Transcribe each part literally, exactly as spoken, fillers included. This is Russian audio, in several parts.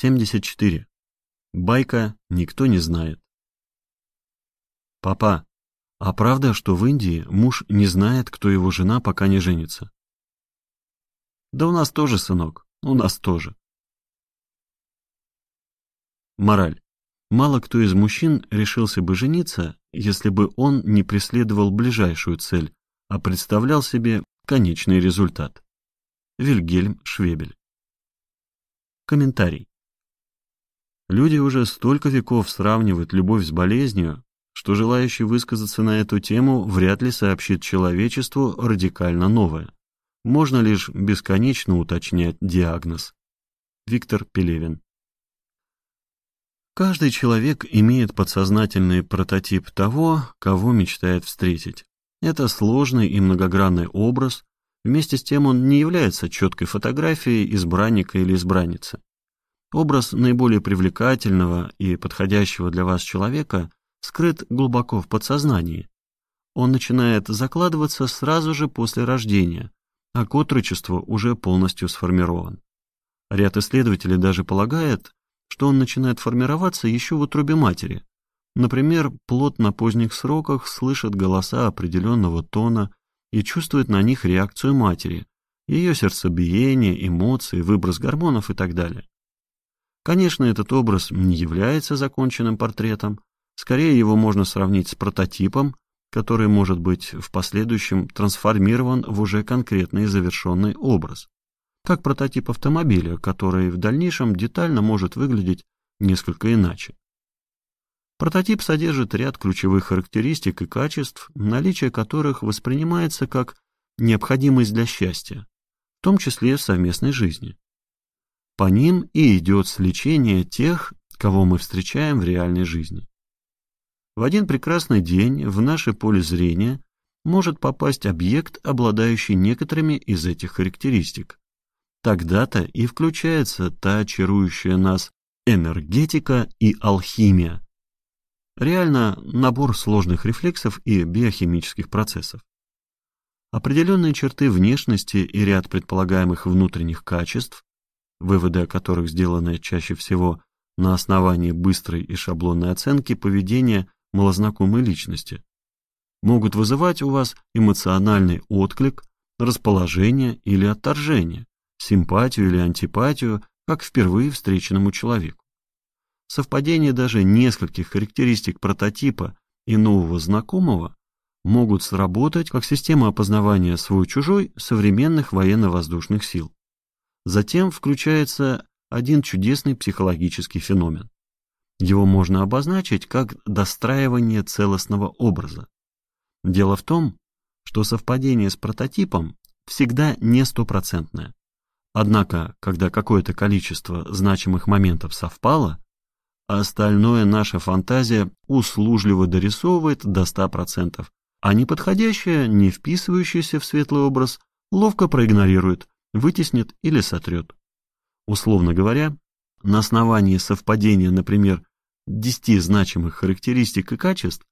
семьдесят четыре. Байка никто не знает. Папа, а правда, что в Индии муж не знает, кто его жена, пока не женится? Да у нас тоже, сынок, у нас тоже. Мораль. Мало кто из мужчин решился бы жениться, если бы он не преследовал ближайшую цель, а представлял себе конечный результат. Вильгельм Швебель. Комментарий. Люди уже столько веков сравнивают любовь с болезнью, что желающий высказаться на эту тему вряд ли сообщит человечеству радикально новое. Можно лишь бесконечно уточнять диагноз. Виктор Пелевин. Каждый человек имеет подсознательный прототип того, кого мечтает встретить. Это сложный и многогранный образ, вместе с тем он не является четкой фотографией избранника или избранницы. Образ наиболее привлекательного и подходящего для вас человека скрыт глубоко в подсознании. Он начинает закладываться сразу же после рождения, а к отрочеству уже полностью сформирован. Ряд исследователей даже полагает, что он начинает формироваться еще в утробе матери. Например, плод на поздних сроках слышит голоса определенного тона и чувствует на них реакцию матери, ее сердцебиение, эмоции, выброс гормонов и так далее. Конечно, этот образ не является законченным портретом, скорее его можно сравнить с прототипом, который может быть в последующем трансформирован в уже конкретный завершенный образ, как прототип автомобиля, который в дальнейшем детально может выглядеть несколько иначе. Прототип содержит ряд ключевых характеристик и качеств, наличие которых воспринимается как необходимость для счастья, в том числе в совместной жизни. По ним и идет сличение тех, кого мы встречаем в реальной жизни. В один прекрасный день в наше поле зрения может попасть объект, обладающий некоторыми из этих характеристик. Тогда-то и включается та чарующая нас энергетика и алхимия. Реально набор сложных рефлексов и биохимических процессов. Определенные черты внешности и ряд предполагаемых внутренних качеств, выводы о которых сделаны чаще всего на основании быстрой и шаблонной оценки поведения малознакомой личности, могут вызывать у вас эмоциональный отклик, расположение или отторжение, симпатию или антипатию, как впервые встреченному человеку. Совпадение даже нескольких характеристик прототипа и нового знакомого могут сработать как система опознавания свой-чужой современных военно-воздушных сил. Затем включается один чудесный психологический феномен. Его можно обозначить как достраивание целостного образа. Дело в том, что совпадение с прототипом всегда не стопроцентное. Однако, когда какое-то количество значимых моментов совпало, остальное наша фантазия услужливо дорисовывает до ста процентов, а неподходящее, не вписывающееся в светлый образ, ловко проигнорирует, вытеснит или сотрет. Условно говоря, на основании совпадения, например, десяти значимых характеристик и качеств,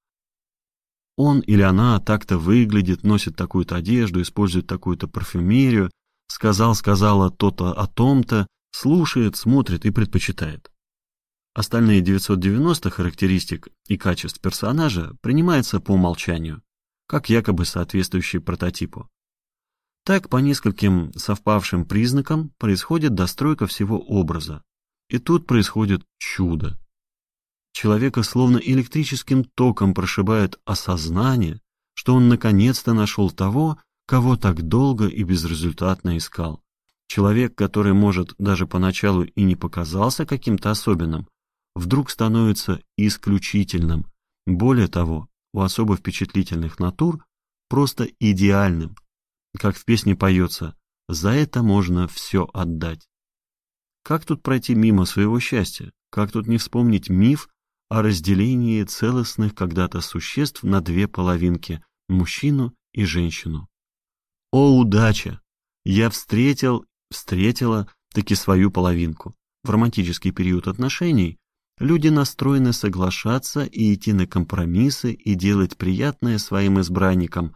он или она так-то выглядит, носит такую-то одежду, использует такую-то парфюмерию, сказал-сказала то-то о том-то, слушает, смотрит и предпочитает. Остальные девятьсот девяносто характеристик и качеств персонажа принимаются по умолчанию, как якобы соответствующие прототипу. Так, по нескольким совпавшим признакам происходит достройка всего образа. И тут происходит чудо. Человека словно электрическим током прошибает осознание, что он наконец-то нашел того, кого так долго и безрезультатно искал. Человек, который, может, даже поначалу и не показался каким-то особенным, вдруг становится исключительным. Более того, у особо впечатлительных натур просто идеальным. Как в песне поется, за это можно все отдать. Как тут пройти мимо своего счастья? Как тут не вспомнить миф о разделении целостных когда-то существ на две половинки, мужчину и женщину? О, удача! Я встретил, встретила таки свою половинку. В романтический период отношений люди настроены соглашаться и идти на компромиссы и делать приятное своим избранникам,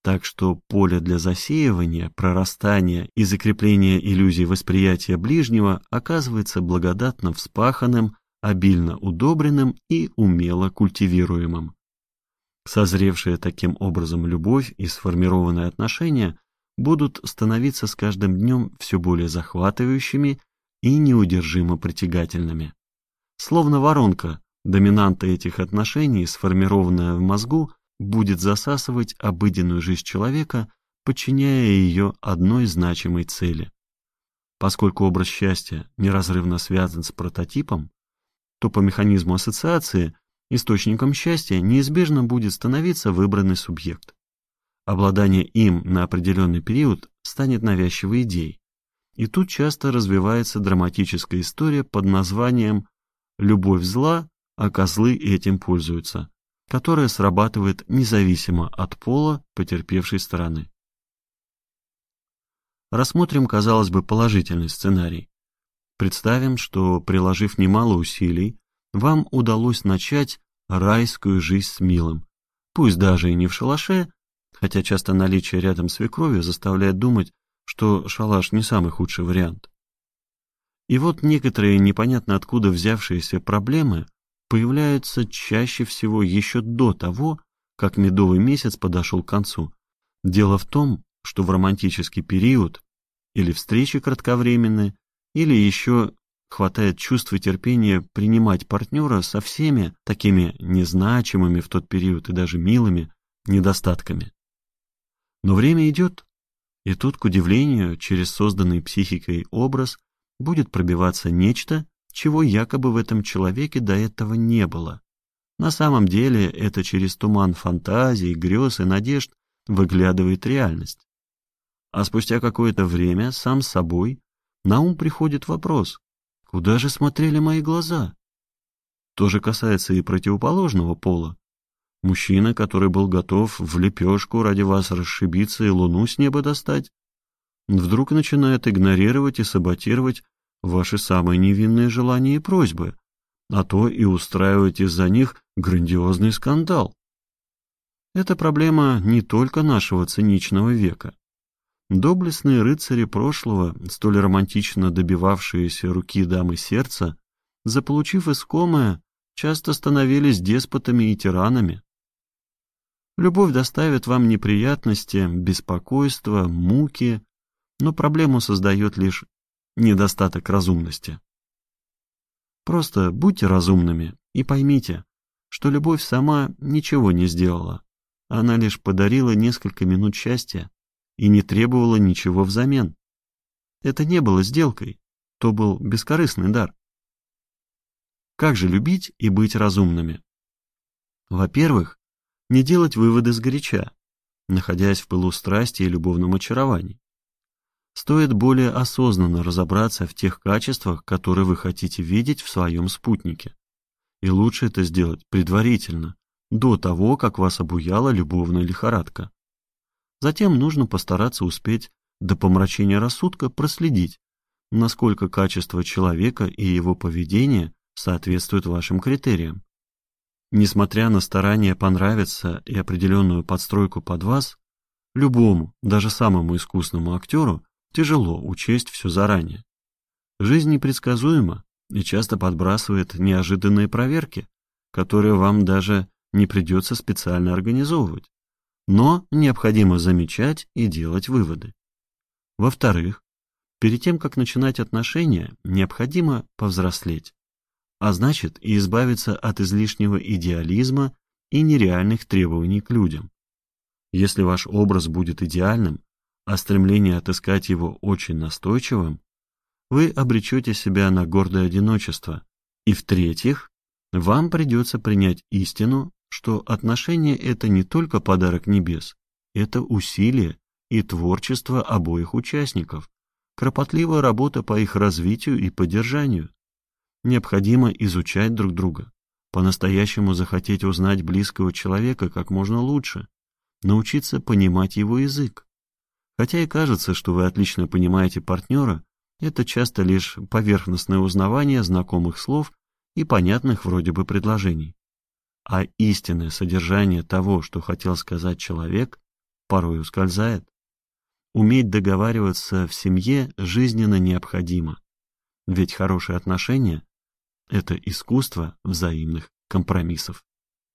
Так что поле для засеивания, прорастания и закрепления иллюзий восприятия ближнего оказывается благодатно вспаханным, обильно удобренным и умело культивируемым. Созревшая таким образом любовь и сформированные отношения будут становиться с каждым днем все более захватывающими и неудержимо притягательными. Словно воронка, доминанта этих отношений, сформированная в мозгу, будет засасывать обыденную жизнь человека, подчиняя ее одной значимой цели. Поскольку образ счастья неразрывно связан с прототипом, то по механизму ассоциации источником счастья неизбежно будет становиться выбранный субъект. Обладание им на определенный период станет навязчивой идеей. И тут часто развивается драматическая история под названием «Любовь зла, а козлы этим пользуются», которая срабатывает независимо от пола потерпевшей стороны. Рассмотрим, казалось бы, положительный сценарий. Представим, что, приложив немало усилий, вам удалось начать райскую жизнь с милым, пусть даже и не в шалаше, хотя часто наличие рядом свекрови заставляет думать, что шалаш не самый худший вариант. И вот некоторые непонятно откуда взявшиеся проблемы появляются чаще всего еще до того, как медовый месяц подошел к концу. Дело в том, что в романтический период или встречи кратковременные, или еще хватает чувства и терпения принимать партнера со всеми такими незначимыми в тот период и даже милыми недостатками. Но время идет, и тут, к удивлению, через созданный психикой образ будет пробиваться нечто, чего якобы в этом человеке до этого не было. На самом деле это через туман фантазий, грез и надежд выглядывает реальность. А спустя какое-то время сам собой на ум приходит вопрос: куда же смотрели мои глаза? То же касается и противоположного пола. Мужчина, который был готов в лепешку ради вас расшибиться и луну с неба достать, вдруг начинает игнорировать и саботировать ваши самые невинные желания и просьбы, а то и устраивать из-за них грандиозный скандал. Это проблема не только нашего циничного века. Доблестные рыцари прошлого, столь романтично добивавшиеся руки дамы сердца, заполучив искомое, часто становились деспотами и тиранами. Любовь доставит вам неприятности, беспокойство, муки, но проблему создает лишь недостаток разумности. Просто будьте разумными и поймите, что любовь сама ничего не сделала. Она лишь подарила несколько минут счастья и не требовала ничего взамен. Это не было сделкой, то был бескорыстный дар. Как же любить и быть разумными? Во-первых, не делать выводы сгоряча, находясь в пылу страсти и любовном очаровании. Стоит более осознанно разобраться в тех качествах, которые вы хотите видеть в своем спутнике. И лучше это сделать предварительно, до того, как вас обуяла любовная лихорадка. Затем нужно постараться успеть до помрачения рассудка проследить, насколько качество человека и его поведение соответствуют вашим критериям. Несмотря на старание понравиться и определенную подстройку под вас, любому, даже самому искусному актеру, тяжело учесть все заранее. Жизнь непредсказуема и часто подбрасывает неожиданные проверки, которые вам даже не придется специально организовывать, но необходимо замечать и делать выводы. Во-вторых, перед тем, как начинать отношения, необходимо повзрослеть, а значит и избавиться от излишнего идеализма и нереальных требований к людям. Если ваш образ будет идеальным, а стремление отыскать его очень настойчивым, вы обречете себя на гордое одиночество. И в-третьих, вам придется принять истину, что отношения — это не только подарок небес, это усилие и творчество обоих участников, кропотливая работа по их развитию и поддержанию. Необходимо изучать друг друга, по-настоящему захотеть узнать близкого человека как можно лучше, научиться понимать его язык. Хотя и кажется, что вы отлично понимаете партнера, это часто лишь поверхностное узнавание знакомых слов и понятных вроде бы предложений. А истинное содержание того, что хотел сказать человек, порой ускользает. Уметь договариваться в семье жизненно необходимо, ведь хорошие отношения – это искусство взаимных компромиссов.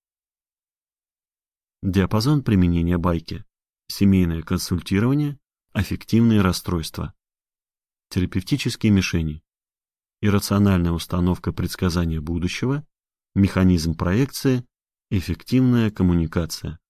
Диапазон применения байки: семейное консультирование, аффективные расстройства, терапевтические мишени, иррациональная установка предсказания будущего, механизм проекции, эффективная коммуникация.